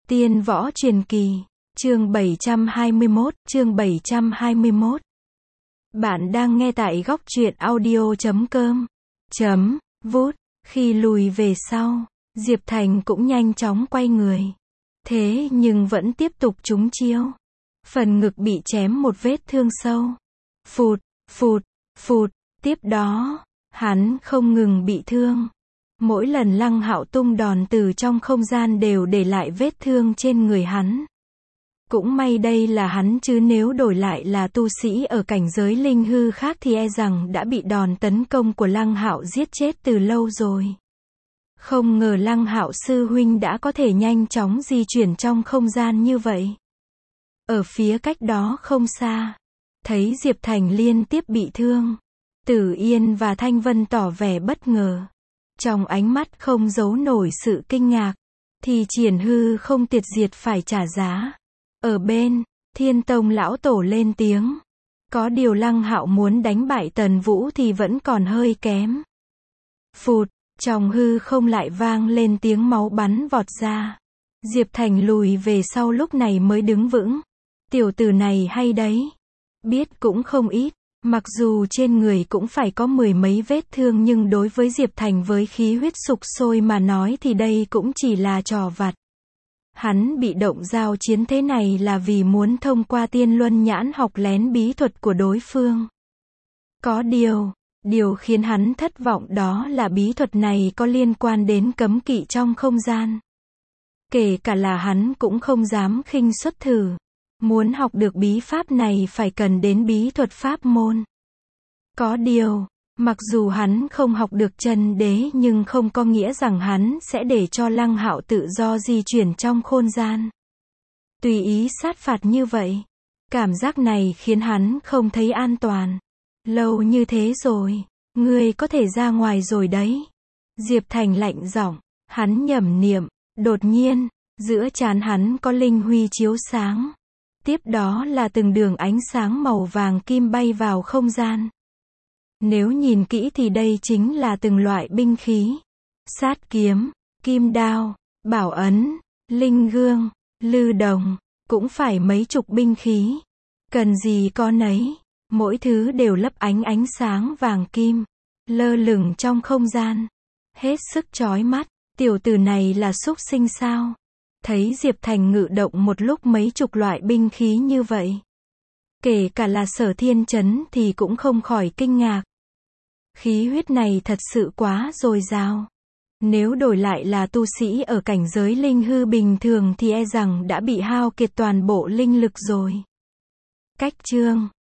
Tiên võ truyền kỳ, chương 721. Bạn đang nghe tại góc truyện audio.com. Vút, khi lùi về sau, Diệp Thành cũng nhanh chóng quay người. Thế nhưng vẫn tiếp tục trúng chiêu. Phần ngực bị chém một vết thương sâu. Phụt, phụt, phụt, tiếp đó, hắn không ngừng bị thương. Mỗi lần Lăng Hạo tung đòn từ trong không gian đều để lại vết thương trên người hắn. Cũng may đây là hắn chứ nếu đổi lại là tu sĩ ở cảnh giới linh hư khác thì e rằng đã bị đòn tấn công của Lăng Hạo giết chết từ lâu rồi. Không ngờ Lăng Hạo sư huynh đã có thể nhanh chóng di chuyển trong không gian như vậy. Ở phía cách đó không xa, thấy Diệp Thành liên tiếp bị thương, Tử Yên và Thanh Vân tỏ vẻ bất ngờ. Trong ánh mắt không giấu nổi sự kinh ngạc, thì Triển Hư không tiệt diệt phải trả giá. Ở bên, Thiên Tông lão tổ lên tiếng. Có điều Lăng Hạo muốn đánh bại Tần Vũ thì vẫn còn hơi kém. Phụt, trong hư không lại vang lên tiếng máu bắn vọt ra. Diệp Thành lùi về sau lúc này mới đứng vững. Tiểu tử này hay đấy. Biết cũng không ít. Mặc dù trên người cũng phải có mười mấy vết thương nhưng đối với Diệp Thành với khí huyết sục sôi mà nói thì đây cũng chỉ là trò vặt. Hắn bị động giao chiến thế này là vì muốn thông qua Tiên Luân Nhãn học lén bí thuật của đối phương. Có điều khiến hắn thất vọng đó là bí thuật này có liên quan đến cấm kỵ trong không gian. Kể cả là hắn cũng không dám khinh suất thử. Muốn học được bí pháp này phải cần đến bí thuật pháp môn. Có điều, mặc dù hắn không học được chân đế nhưng không có nghĩa rằng hắn sẽ để cho Lăng Hạo tự do di chuyển trong không gian. Tùy ý sát phạt như vậy. Cảm giác này khiến hắn không thấy an toàn. Lâu như thế rồi, ngươi có thể ra ngoài rồi đấy. Diệp Thành lạnh giọng, hắn nhẩm niệm, đột nhiên, giữa trán hắn có linh huy chiếu sáng. Tiếp đó là từng đường ánh sáng màu vàng kim bay vào không gian. Nếu nhìn kỹ thì đây chính là từng loại binh khí. Sát kiếm, kim đao, bảo ấn, linh gương, lư đồng, cũng phải mấy chục binh khí. Cần gì có nấy, mỗi thứ đều lấp ánh sáng vàng kim, lơ lửng trong không gian. Hết sức chói mắt, tiểu tử này là súc sinh sao? Thấy Diệp Thành ngự động một lúc mấy chục loại binh khí như vậy. Kể cả là Sở Thiên Chấn thì cũng không khỏi kinh ngạc. Khí huyết này thật sự quá dồi dào. Nếu đổi lại là tu sĩ ở cảnh giới linh hư bình thường thì e rằng đã bị hao kiệt toàn bộ linh lực rồi. Cách chương